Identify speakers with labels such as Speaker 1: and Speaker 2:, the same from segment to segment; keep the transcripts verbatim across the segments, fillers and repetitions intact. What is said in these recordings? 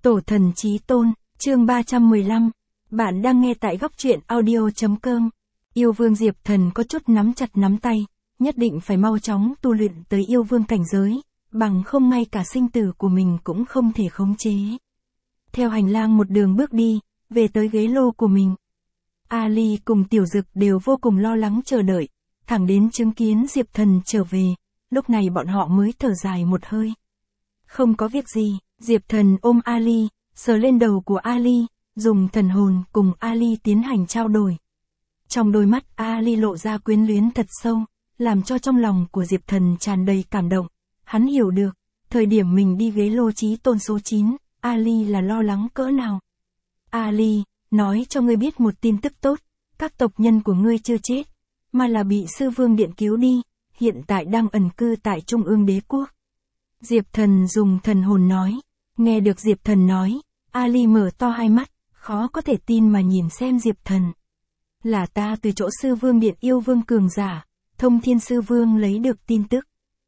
Speaker 1: Tổ thần chí tôn, chương ba trăm mười lăm. Bạn đang nghe tại góc truyện audio chấm com. Yêu vương Diệp Thần có chút nắm chặt nắm tay, nhất định phải mau chóng tu luyện tới yêu vương cảnh giới, bằng không ngay cả sinh tử của mình cũng không thể khống chế. Theo hành lang một đường bước đi, về tới ghế lô của mình. Ali cùng Tiểu Dực đều vô cùng lo lắng chờ đợi, thẳng đến chứng kiến Diệp Thần trở về, lúc này bọn họ mới thở dài một hơi. Không có việc gì, Diệp Thần ôm Ali, sờ lên đầu của Ali, dùng thần hồn cùng Ali tiến hành trao đổi. Trong đôi mắt Ali lộ ra quyến luyến thật sâu, làm cho trong lòng của Diệp Thần tràn đầy cảm động. Hắn hiểu được, thời điểm mình đi ghế lô chí tôn số chín, Ali là lo lắng cỡ nào. Ali, nói cho ngươi biết một tin tức tốt, các tộc nhân của ngươi chưa chết, mà là bị sư vương điện cứu đi, hiện tại đang ẩn cư tại Trung ương đế quốc. Diệp Thần dùng thần hồn nói, nghe được Diệp Thần nói, Ali mở to hai mắt, khó có thể tin mà nhìn xem Diệp Thần. Là ta từ chỗ sư vương điện yêu vương cường giả, Thông Thiên sư vương lấy được tin tức.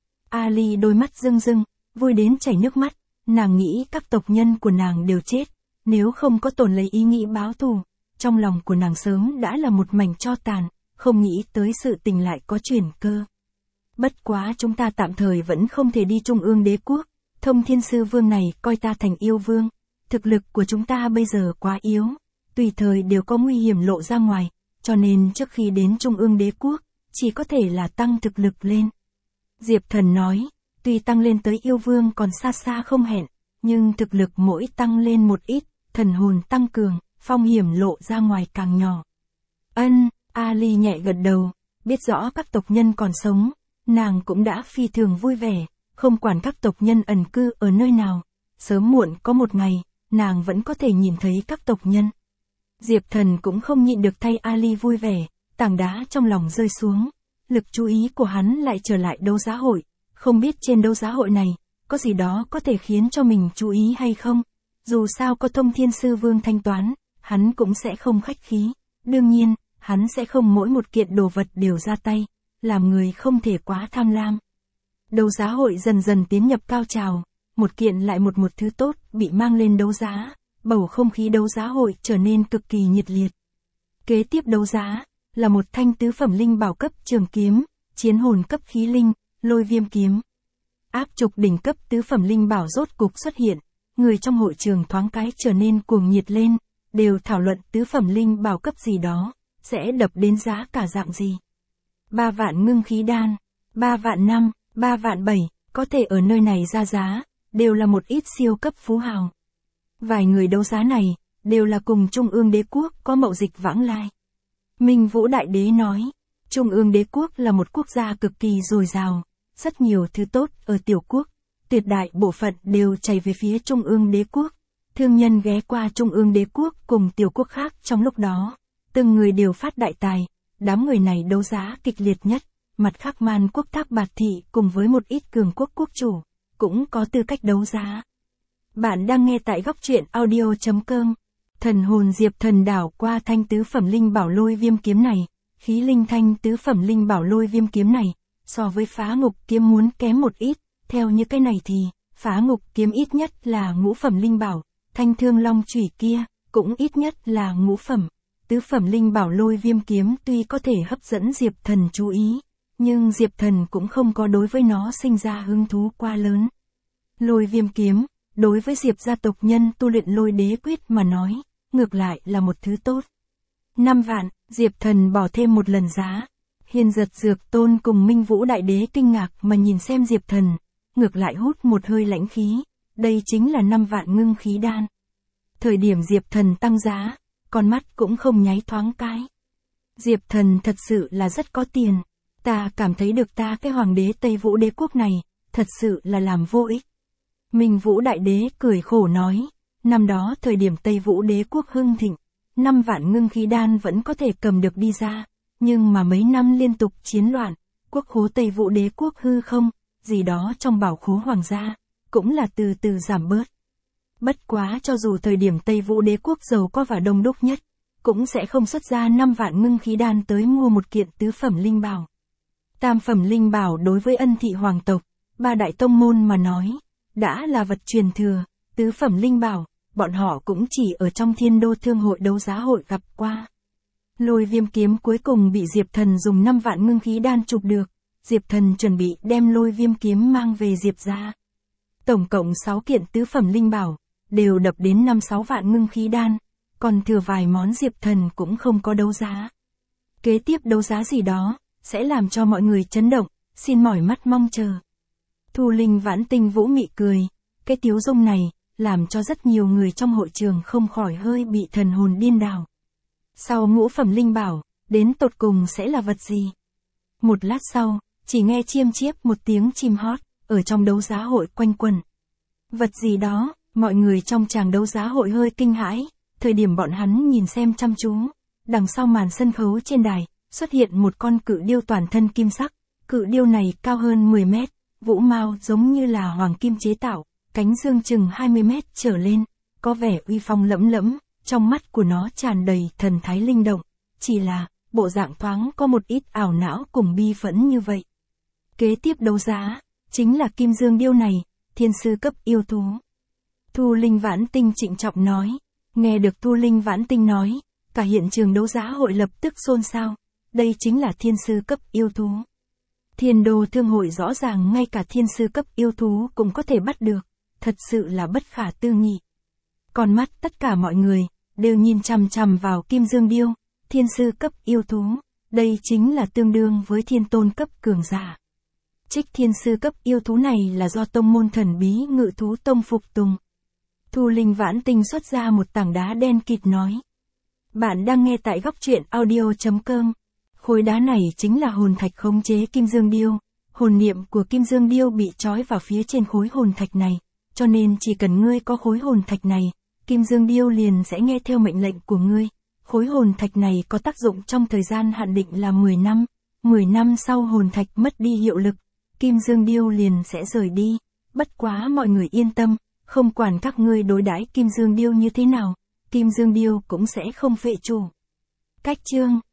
Speaker 1: Ali đôi mắt rưng rưng, vui đến chảy nước mắt, nàng nghĩ các tộc nhân của nàng đều chết, nếu không có tổn lấy ý nghĩ báo thù, trong lòng của nàng sớm đã là một mảnh tro tàn, không nghĩ tới sự tình lại có chuyển cơ. Bất quá chúng ta tạm thời vẫn không thể đi Trung ương đế quốc, Thông Thiên sư vương này coi ta thành yêu vương, thực lực của chúng ta bây giờ quá yếu, tùy thời đều có nguy hiểm lộ ra ngoài, cho nên trước khi đến Trung ương đế quốc, chỉ có thể là tăng thực lực lên. Diệp Thần nói, tuy tăng lên tới yêu vương còn xa xa không hẹn, nhưng thực lực mỗi tăng lên một ít, thần hồn tăng cường, phong hiểm lộ ra ngoài càng nhỏ. Ân, Ali nhẹ gật đầu, biết rõ các tộc nhân còn sống, nàng cũng đã phi thường vui vẻ, không quản các tộc nhân ẩn cư ở nơi nào, sớm muộn có một ngày, nàng vẫn có thể nhìn thấy các tộc nhân. Diệp Thần cũng không nhịn được thay Ali vui vẻ, tảng đá trong lòng rơi xuống, lực chú ý của hắn lại trở lại đấu giá hội, không biết trên đấu giá hội này, có gì đó có thể khiến cho mình chú ý hay không, dù sao có Thông Thiên sư vương thanh toán, hắn cũng sẽ không khách khí, đương nhiên, hắn sẽ không mỗi một kiện đồ vật đều ra tay, làm người không thể quá tham lam. Đấu giá hội dần dần tiến nhập cao trào, một kiện lại một một thứ tốt bị mang lên đấu giá, bầu không khí đấu giá hội trở nên cực kỳ nhiệt liệt. Kế tiếp đấu giá là một thanh tứ phẩm linh bảo cấp trường kiếm, chiến hồn cấp khí linh, lôi viêm kiếm. Áp trục đỉnh cấp tứ phẩm linh bảo rốt cục xuất hiện, người trong hội trường thoáng cái trở nên cuồng nhiệt lên, đều thảo luận tứ phẩm linh bảo cấp gì đó, sẽ đập đến giá cả dạng gì. Ba vạn ngưng khí đan, ba vạn năm, ba vạn bảy, có thể ở nơi này ra giá, đều là một ít siêu cấp phú hào. Vài người đấu giá này, đều là cùng Trung ương đế quốc có mậu dịch vãng lai. Minh Vũ Đại Đế nói, Trung ương đế quốc là một quốc gia cực kỳ dồi dào, rất nhiều thứ tốt ở tiểu quốc, tuyệt đại bộ phận đều chảy về phía Trung ương đế quốc. Thương nhân ghé qua Trung ương đế quốc cùng tiểu quốc khác trong lúc đó, từng người đều phát đại tài, đám người này đấu giá kịch liệt nhất, mặt khác Man quốc Thác Bạt Thị cùng với một ít cường quốc quốc chủ, cũng có tư cách đấu giá. Bạn đang nghe tại góc truyện audio chấm com. Thần hồn Diệp Thần đảo qua thanh tứ phẩm linh bảo lôi viêm kiếm này, khí linh thanh tứ phẩm linh bảo lôi viêm kiếm này, so với phá ngục kiếm muốn kém một ít, theo như cái này thì, phá ngục kiếm ít nhất là ngũ phẩm linh bảo, thanh thương long chủy kia, cũng ít nhất là ngũ phẩm. Tứ phẩm linh bảo lôi viêm kiếm tuy có thể hấp dẫn Diệp Thần chú ý, nhưng Diệp Thần cũng không có đối với nó sinh ra hứng thú quá lớn. Lôi viêm kiếm, đối với Diệp gia tộc nhân tu luyện lôi đế quyết mà nói, ngược lại là một thứ tốt. Năm vạn, Diệp Thần bỏ thêm một lần giá. Hiên Giật Dược Tôn cùng Minh Vũ Đại Đế kinh ngạc mà nhìn xem Diệp Thần, ngược lại hút một hơi lãnh khí, đây chính là năm vạn ngưng khí đan. Thời điểm Diệp Thần tăng giá, con mắt cũng không nháy thoáng cái. Diệp Thần thật sự là rất có tiền, ta cảm thấy được ta cái hoàng đế Tây Vũ đế quốc này, thật sự là làm vô ích. Minh Vũ Đại Đế cười khổ nói, năm đó thời điểm Tây Vũ đế quốc hưng thịnh, năm vạn ngưng khí đan vẫn có thể cầm được đi ra, nhưng mà mấy năm liên tục chiến loạn, quốc khố Tây Vũ đế quốc hư không, gì đó trong bảo khố hoàng gia, cũng là từ từ giảm bớt. Bất quá cho dù thời điểm Tây Vũ đế quốc giàu có và đông đúc nhất, cũng sẽ không xuất ra năm vạn ngưng khí đan tới mua một kiện tứ phẩm linh bảo. Tam phẩm linh bảo đối với Ân thị hoàng tộc, ba đại tông môn mà nói, đã là vật truyền thừa, tứ phẩm linh bảo, bọn họ cũng chỉ ở trong Thiên Đô Thương hội đấu giá hội gặp qua. Lôi viêm kiếm cuối cùng bị Diệp Thần dùng năm vạn ngưng khí đan chụp được, Diệp Thần chuẩn bị đem lôi viêm kiếm mang về Diệp gia. Tổng cộng sáu kiện tứ phẩm linh bảo, đều đập đến năm sáu vạn ngưng khí đan, còn thừa vài món Diệp Thần cũng không có đấu giá. Kế tiếp đấu giá gì đó, sẽ làm cho mọi người chấn động, xin mỏi mắt mong chờ. Thu Linh Vãn Tinh vũ mị cười, cái tiếu dung này, làm cho rất nhiều người trong hội trường không khỏi hơi bị thần hồn điên đảo. Sau ngũ phẩm linh bảo, đến tột cùng sẽ là vật gì? Một lát sau, chỉ nghe chiêm chiếp một tiếng chim hót, ở trong đấu giá hội quanh quẩn. Vật gì đó, mọi người trong tràng đấu giá hội hơi kinh hãi, thời điểm bọn hắn nhìn xem chăm chú, đằng sau màn sân khấu trên đài, xuất hiện một con cự điêu toàn thân kim sắc, cự điêu này cao hơn mười mét, vũ mao giống như là hoàng kim chế tạo, cánh dương chừng hai mươi mét trở lên, có vẻ uy phong lẫm lẫm, trong mắt của nó tràn đầy thần thái linh động, chỉ là, bộ dạng thoáng có một ít ảo não cùng bi phẫn như vậy. Kế tiếp đấu giá, chính là kim dương điêu này, thiên sư cấp yêu thú. Thu Linh Vãn Tinh trịnh trọng nói, nghe được Thu Linh Vãn Tinh nói, cả hiện trường đấu giá hội lập tức xôn xao, đây chính là thiên sư cấp yêu thú. Thiên Đô Thương hội rõ ràng ngay cả thiên sư cấp yêu thú cũng có thể bắt được, thật sự là bất khả tư nghị. Con mắt tất cả mọi người, đều nhìn chằm chằm vào kim dương điêu, thiên sư cấp yêu thú, đây chính là tương đương với thiên tôn cấp cường giả. Trích thiên sư cấp yêu thú này là do tông môn thần bí Ngự Thú Tông phục tùng. Thu Linh Vãn Tinh xuất ra một tảng đá đen kịt nói. Bạn đang nghe tại góc truyện audio.com. Khối đá này chính là hồn thạch khống chế kim dương điêu. Hồn niệm của kim dương điêu bị trói vào phía trên khối hồn thạch này, cho nên chỉ cần ngươi có khối hồn thạch này, kim dương điêu liền sẽ nghe theo mệnh lệnh của ngươi. Khối hồn thạch này có tác dụng trong thời gian hạn định là mười năm. mười năm sau hồn thạch mất đi hiệu lực, kim dương điêu liền sẽ rời đi. Bất quá mọi người yên tâm, không quản các ngươi đối đãi kim dương điêu như thế nào, kim dương điêu cũng sẽ không phệ chủ. Cách chương